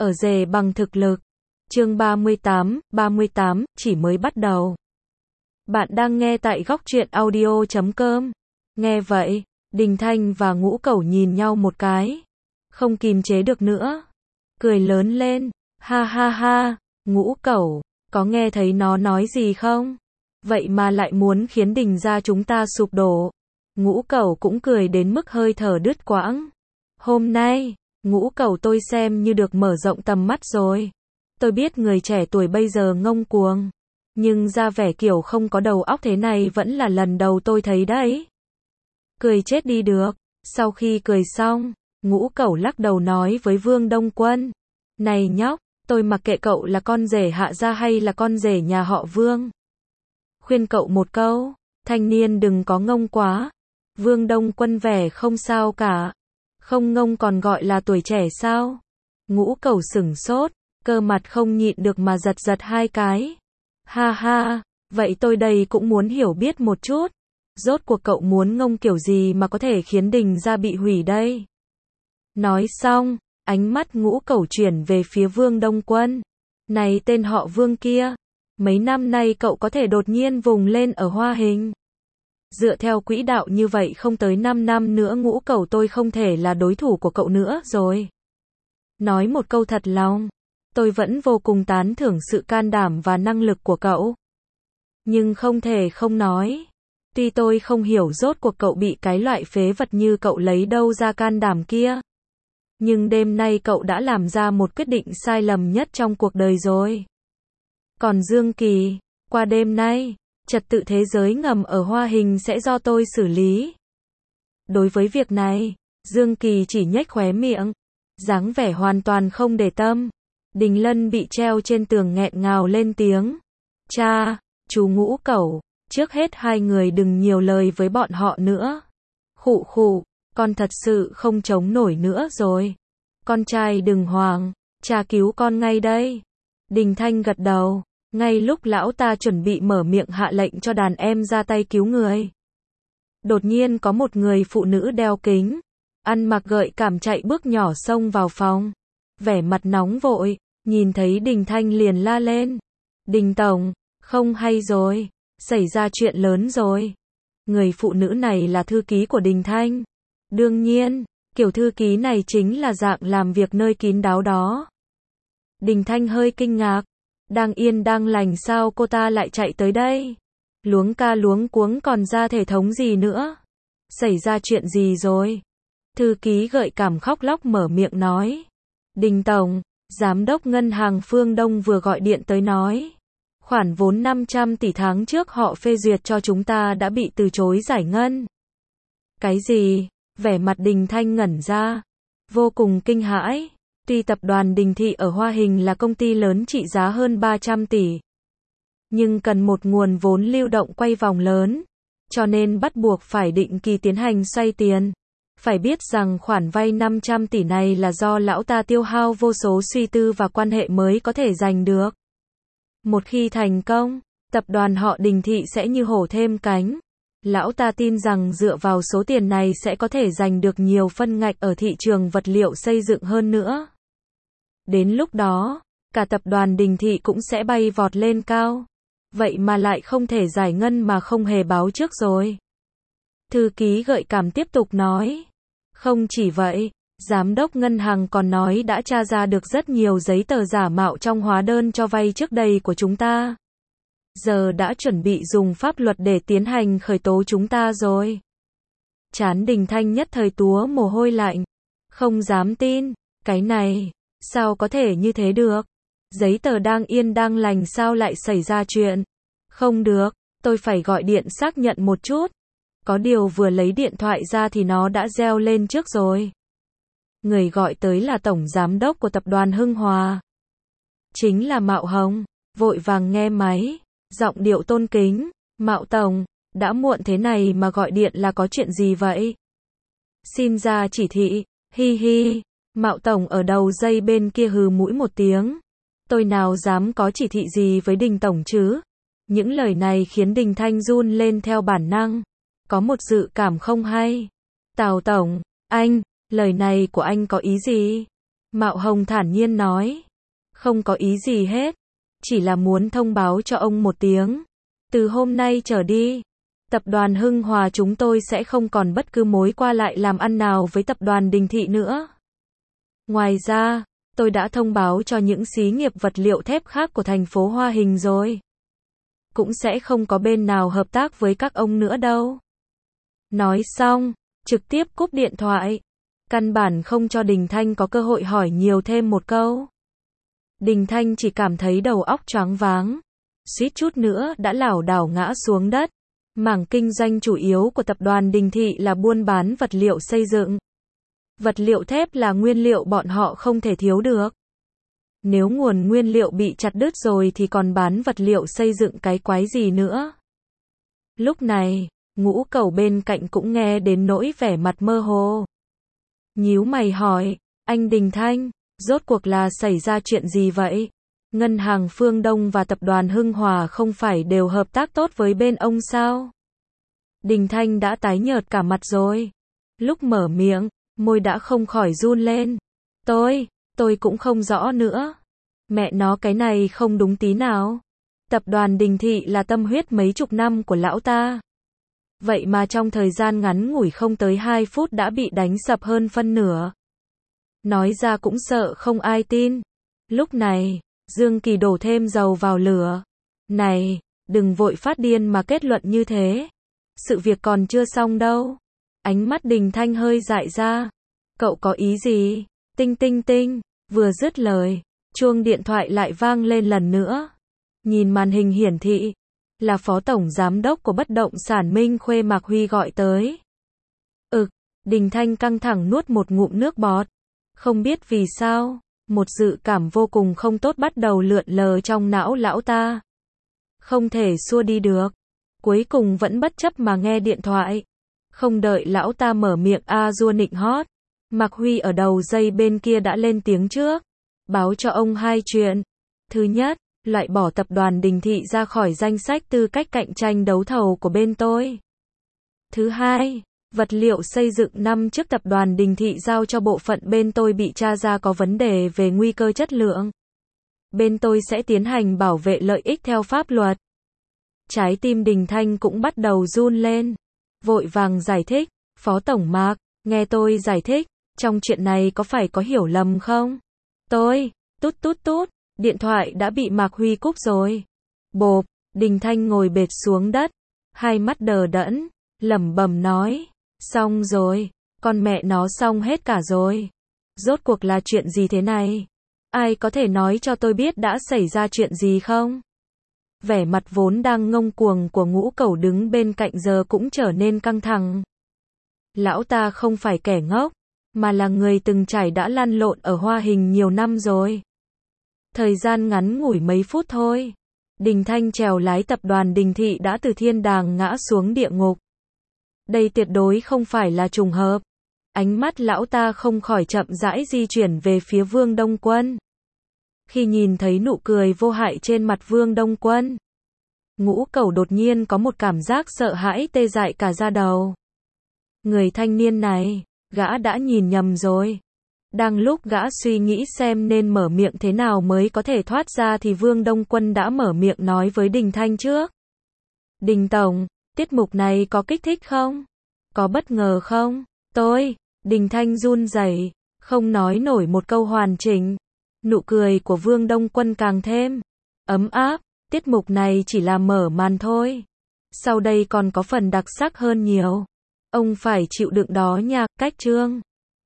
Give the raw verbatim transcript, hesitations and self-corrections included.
ở rể bằng thực lực. Chương ba mươi tám, ba mươi tám, chỉ mới bắt đầu. Bạn đang nghe tại góc truyện audio chấm com. Nghe vậy, Đình Thanh và Ngũ Cẩu nhìn nhau một cái, không kìm chế được nữa, cười lớn lên, ha ha ha, Ngũ Cẩu, có nghe thấy nó nói gì không? Vậy mà lại muốn khiến Đình gia chúng ta sụp đổ. Ngũ Cẩu cũng cười đến mức hơi thở đứt quãng. Hôm nay, Ngũ Cẩu tôi xem như được mở rộng tầm mắt rồi. Tôi biết người trẻ tuổi bây giờ ngông cuồng, nhưng ra vẻ kiểu không có đầu óc thế này vẫn là lần đầu tôi thấy đấy. Cười chết đi được. Sau khi cười xong, Ngũ Cẩu lắc đầu nói với Vương Đông Quân, này nhóc, tôi mặc kệ cậu là con rể Hạ gia hay là con rể nhà họ Vương. Khuyên cậu một câu, thanh niên đừng có ngông quá. Vương Đông Quân vẻ không sao cả. Không ngông còn gọi là tuổi trẻ sao? Ngũ Cẩu sửng sốt, cơ mặt không nhịn được mà giật giật hai cái. Ha ha, vậy tôi đây cũng muốn hiểu biết một chút. Rốt cuộc cậu muốn ngông kiểu gì mà có thể khiến Đình gia bị hủy đây? Nói xong, ánh mắt Ngũ Cẩu chuyển về phía Vương Đông Quân. Này tên họ Vương kia, mấy năm nay cậu có thể đột nhiên vùng lên ở Hoa Hình. Dựa theo quỹ đạo như vậy không tới năm năm nữa Ngũ Cẩu tôi không thể là đối thủ của cậu nữa rồi. Nói một câu thật lòng, tôi vẫn vô cùng tán thưởng sự can đảm và năng lực của cậu. Nhưng không thể không nói, tuy tôi không hiểu rốt cuộc cậu bị cái loại phế vật như cậu lấy đâu ra can đảm kia. Nhưng đêm nay cậu đã làm ra một quyết định sai lầm nhất trong cuộc đời rồi. Còn Dương Kỳ, qua đêm nay, trật tự thế giới ngầm ở Hoa Hình sẽ do tôi xử lý. Đối với việc này, Dương Kỳ chỉ nhếch khóe miệng, dáng vẻ hoàn toàn không để tâm. Đình Lân bị treo trên tường nghẹn ngào lên tiếng. Cha, chú Ngũ Cẩu, trước hết hai người đừng nhiều lời với bọn họ nữa. Khụ khụ, con thật sự không chống nổi nữa rồi. Con trai đừng hoảng, cha cứu con ngay đây. Đình Thanh gật đầu, ngay lúc lão ta chuẩn bị mở miệng hạ lệnh cho đàn em ra tay cứu người. Đột nhiên có một người phụ nữ đeo kính, ăn mặc gợi cảm chạy bước nhỏ xông vào phòng. Vẻ mặt nóng vội, nhìn thấy Đình Thanh liền la lên. Đình Tổng, không hay rồi, xảy ra chuyện lớn rồi. Người phụ nữ này là thư ký của Đình Thanh. Đương nhiên, kiểu thư ký này chính là dạng làm việc nơi kín đáo đó. Đình Thanh hơi kinh ngạc, đang yên đang lành sao cô ta lại chạy tới đây? Luống ca luống cuống còn ra thể thống gì nữa? Xảy ra chuyện gì rồi? Thư ký gợi cảm khóc lóc mở miệng nói. Đình Tổng, Giám đốc Ngân hàng Phương Đông vừa gọi điện tới nói. Khoản vốn năm trăm tỷ tháng trước họ phê duyệt cho chúng ta đã bị từ chối giải ngân. Cái gì? Vẻ mặt Đình Thanh ngẩn ra, vô cùng kinh hãi. Tuy tập đoàn Đình Thị ở Hoa Hình là công ty lớn trị giá hơn ba trăm tỷ, nhưng cần một nguồn vốn lưu động quay vòng lớn, cho nên bắt buộc phải định kỳ tiến hành xoay tiền. Phải biết rằng khoản vay năm trăm tỷ này là do lão ta tiêu hao vô số suy tư và quan hệ mới có thể giành được. Một khi thành công, tập đoàn họ Đình Thị sẽ như hổ thêm cánh. Lão ta tin rằng dựa vào số tiền này sẽ có thể giành được nhiều phân ngạch ở thị trường vật liệu xây dựng hơn nữa. Đến lúc đó, cả tập đoàn Đình Thị cũng sẽ bay vọt lên cao. Vậy mà lại không thể giải ngân mà không hề báo trước rồi. Thư ký gợi cảm tiếp tục nói. Không chỉ vậy, giám đốc ngân hàng còn nói đã tra ra được rất nhiều giấy tờ giả mạo trong hóa đơn cho vay trước đây của chúng ta. Giờ đã chuẩn bị dùng pháp luật để tiến hành khởi tố chúng ta rồi. Trán Đình Thanh nhất thời túa mồ hôi lạnh. Không dám tin, cái này, sao có thể như thế được? Giấy tờ đang yên đang lành sao lại xảy ra chuyện? Không được, tôi phải gọi điện xác nhận một chút. Có điều vừa lấy điện thoại ra thì nó đã reo lên trước rồi. Người gọi tới là tổng giám đốc của tập đoàn Hưng Hòa. Chính là Mạo Hồng, vội vàng nghe máy, giọng điệu tôn kính. Mạo Tổng, đã muộn thế này mà gọi điện là có chuyện gì vậy? Xin ra chỉ thị, hi hi. Mạo Tổng ở đầu dây bên kia hừ mũi một tiếng. Tôi nào dám có chỉ thị gì với Đình Tổng chứ? Những lời này khiến Đình Thanh run lên theo bản năng. Có một dự cảm không hay. Tào Tổng, anh, lời này của anh có ý gì? Mạo Hồng thản nhiên nói. Không có ý gì hết. Chỉ là muốn thông báo cho ông một tiếng. Từ hôm nay trở đi, tập đoàn Hưng Hòa chúng tôi sẽ không còn bất cứ mối qua lại làm ăn nào với tập đoàn Đình Thị nữa. Ngoài ra, tôi đã thông báo cho những xí nghiệp vật liệu thép khác của thành phố Hoa Hình rồi. Cũng sẽ không có bên nào hợp tác với các ông nữa đâu. Nói xong, trực tiếp cúp điện thoại. Căn bản không cho Đình Thanh có cơ hội hỏi nhiều thêm một câu. Đình Thanh chỉ cảm thấy đầu óc choáng váng. Suýt chút nữa đã lảo đảo ngã xuống đất. Mảng kinh doanh chủ yếu của tập đoàn Đình Thị là buôn bán vật liệu xây dựng. Vật liệu thép là nguyên liệu bọn họ không thể thiếu được. Nếu nguồn nguyên liệu bị chặt đứt rồi thì còn bán vật liệu xây dựng cái quái gì nữa. Lúc này, Ngũ Cẩu bên cạnh cũng nghe đến nỗi vẻ mặt mơ hồ. Nhíu mày hỏi, anh Đình Thanh, rốt cuộc là xảy ra chuyện gì vậy? Ngân hàng Phương Đông và tập đoàn Hưng Hòa không phải đều hợp tác tốt với bên ông sao? Đình Thanh đã tái nhợt cả mặt rồi. Lúc mở miệng, môi đã không khỏi run lên. Tôi, tôi cũng không rõ nữa. Mẹ nó cái này không đúng tí nào. Tập đoàn Đình Thị là tâm huyết mấy chục năm của lão ta. Vậy mà trong thời gian ngắn ngủi không tới hai phút đã bị đánh sập hơn phân nửa. Nói ra cũng sợ không ai tin. Lúc này, Dương Kỳ đổ thêm dầu vào lửa. Này, đừng vội phát điên mà kết luận như thế. Sự việc còn chưa xong đâu. Ánh mắt Đình Thanh hơi dại ra. Cậu có ý gì? Tinh tinh tinh. Vừa dứt lời, chuông điện thoại lại vang lên lần nữa. Nhìn màn hình hiển thị, là Phó Tổng Giám đốc của bất động sản Minh Khuê Mạc Huy gọi tới. Ực, Đình Thanh căng thẳng nuốt một ngụm nước bọt. Không biết vì sao, một dự cảm vô cùng không tốt bắt đầu lượn lờ trong não lão ta. Không thể xua đi được. Cuối cùng vẫn bất chấp mà nghe điện thoại. Không đợi lão ta mở miệng a dua nịnh hót. Mạc Huy ở đầu dây bên kia đã lên tiếng trước. Báo cho ông hai chuyện. Thứ nhất, loại bỏ tập đoàn Đình Thị ra khỏi danh sách tư cách cạnh tranh đấu thầu của bên tôi. Thứ hai, vật liệu xây dựng năm trước tập đoàn Đình Thị giao cho bộ phận bên tôi bị tra ra có vấn đề về nguy cơ chất lượng. Bên tôi sẽ tiến hành bảo vệ lợi ích theo pháp luật. Trái tim Đình Thanh cũng bắt đầu run lên. Vội vàng giải thích, Phó Tổng Mạc, nghe tôi giải thích, trong chuyện này có phải có hiểu lầm không? Tôi, tút tút tút, điện thoại đã bị Mạc Huy cúp rồi. Bộp, Đình Thanh ngồi bệt xuống đất, hai mắt đờ đẫn, lẩm bẩm nói, xong rồi, con mẹ nó xong hết cả rồi. Rốt cuộc là chuyện gì thế này? Ai có thể nói cho tôi biết đã xảy ra chuyện gì không? Vẻ mặt vốn đang ngông cuồng của Ngũ Cẩu đứng bên cạnh giờ cũng trở nên căng thẳng. Lão ta không phải kẻ ngốc, mà là người từng trải đã lăn lộn ở Hoa Hình nhiều năm rồi. Thời gian ngắn ngủi mấy phút thôi, Đình Thanh chèo lái tập đoàn Đình Thị đã từ thiên đàng ngã xuống địa ngục. Đây tuyệt đối không phải là trùng hợp. Ánh mắt lão ta không khỏi chậm rãi di chuyển về phía Vương Đông Quân. Khi nhìn thấy nụ cười vô hại trên mặt Vương Đông Quân, Ngũ Cẩu đột nhiên có một cảm giác sợ hãi tê dại cả da đầu. Người thanh niên này, gã đã nhìn nhầm rồi. Đang lúc gã suy nghĩ xem nên mở miệng thế nào mới có thể thoát ra thì Vương Đông Quân đã mở miệng nói với Đình Thanh trước. Đình Tổng, tiết mục này có kích thích không? Có bất ngờ không? Tôi, Đình Thanh run rẩy, không nói nổi một câu hoàn chỉnh. Nụ cười của Vương Đông Quân càng thêm ấm áp, tiết mục này chỉ là mở màn thôi. Sau đây còn có phần đặc sắc hơn nhiều. Ông phải chịu đựng đó nha, cách chương.